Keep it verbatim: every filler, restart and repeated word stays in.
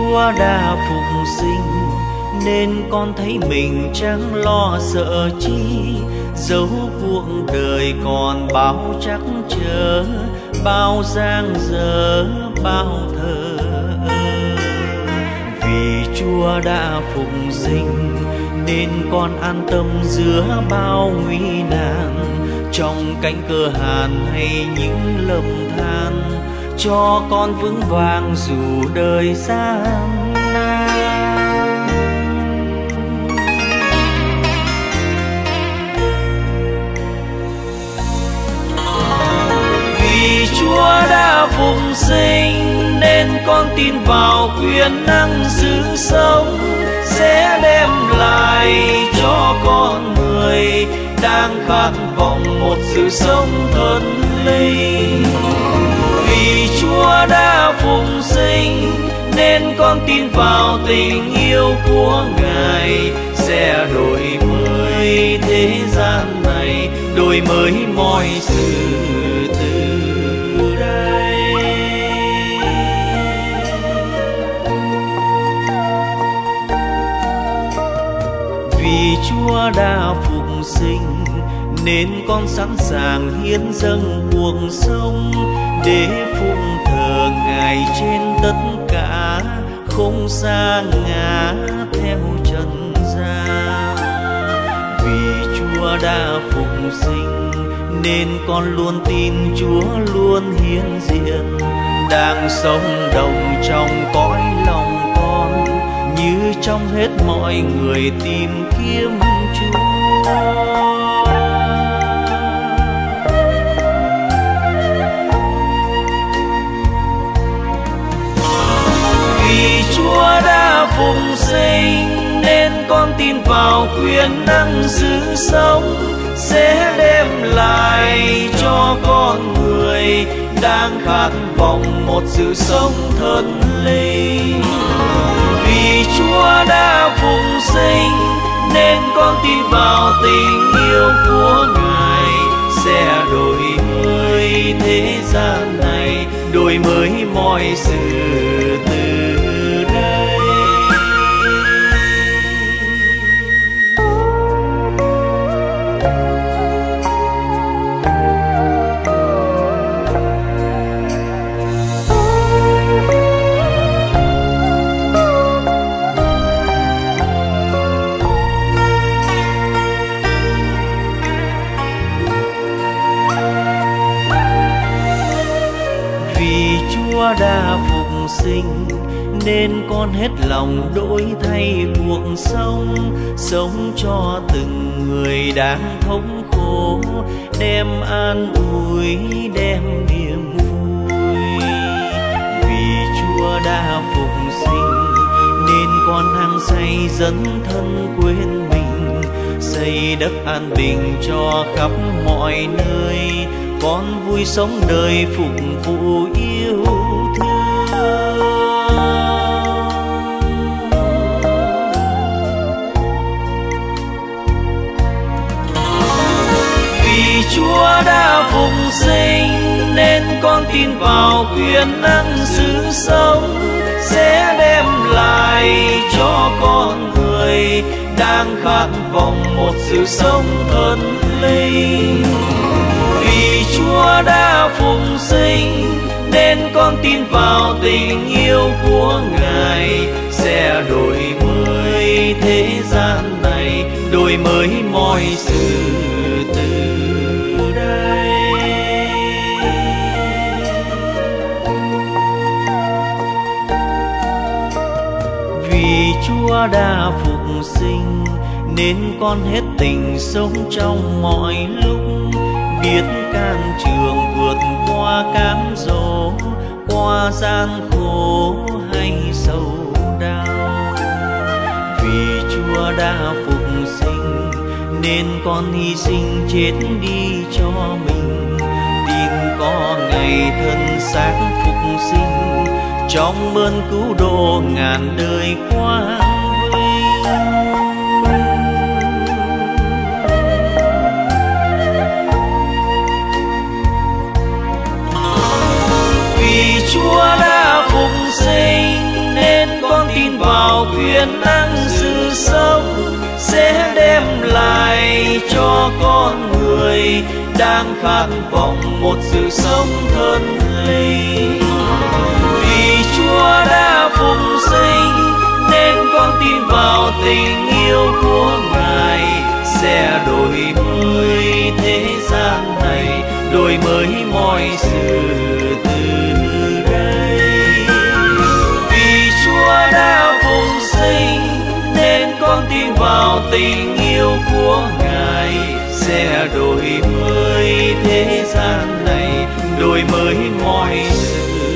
Chúa đã phục sinh nên con thấy mình chẳng lo sợ chi, dẫu cuộc đời còn bao trắc trở, bao giang dở bao thờ ơ. Vì Chúa đã phục sinh nên con an tâm giữa bao nguy nạn, trong cánh cơ hàn hay những lầm than, cho con vững vàng dù đời gian nan. Vì Chúa đã phục sinh nên con tin vào quyền năng sự sống, sẽ đem lại cho con người đang khát vọng một sự sống thần linh. Vì Chúa đã phục sinh nên con tin vào tình yêu của Ngài, sẽ đổi mới thế gian này, đổi mới mọi sự từ đây. Vì Chúa đã phục sinh nên con sẵn sàng hiến dâng cuộc sống, để phụng thờ Ngài trên tất cả, không sa ngã theo trần gian. Vì Chúa đã phục sinh nên con luôn tin Chúa luôn hiện diện, đang sống đồng trong cõi lòng con, như trong hết mọi người tìm kiếm Chúa. Vì Chúa đã phục sinh nên con tin vào quyền năng sự sống, sẽ đem lại cho con người đang khát vọng một sự sống thần linh. Vì Chúa đã phục sinh nên con tin vào tình yêu của Ngài, sẽ đổi mới thế gian này, đổi mới mọi sự từ đây. Chúa đã phục sinh nên con hết lòng đổi thay cuộc sống, sống cho từng người đang thống khổ, đem an ủi đem niềm vui. Vì Chúa đã phục sinh nên con hăng say dấn thân quên mình, xây đất an bình cho khắp mọi nơi, con vui sống đời phục vụ yêu thương. Vì Chúa đã phục sinh nên con tin vào quyền năng sự sống, sẽ đem lại cho con người đang khát vọng một sự sống thần linh. Vì Chúa đã phục sinh nên con tin vào tình yêu của Ngài, sẽ đổi mới thế gian này, đổi mới mọi sự từ đây. Vì Chúa đã phục sinh nên con hết tình sống trong mọi lúc, biết can trường vượt qua cám dỗ, qua gian khổ hay sầu đau. Vì Chúa đã phục sinh nên con hy sinh chết đi cho mình, tin có ngày thân xác phục sinh, trong ơn cứu độ ngàn đời quang vinh. Vì Chúa đã phục sinh nên con cho con người đang khát vọng một sự sống thân linh. Vì Chúa đã phục sinh nên con tin vào tình yêu của Ngài sẽ đổi mới thế gian này, đổi mới mọi sự từ đây. Vì Chúa đã phục sinh nên con tin vào tình yêu của Ngài sẽ đổi mới thế gian này, đổi mới mọi sự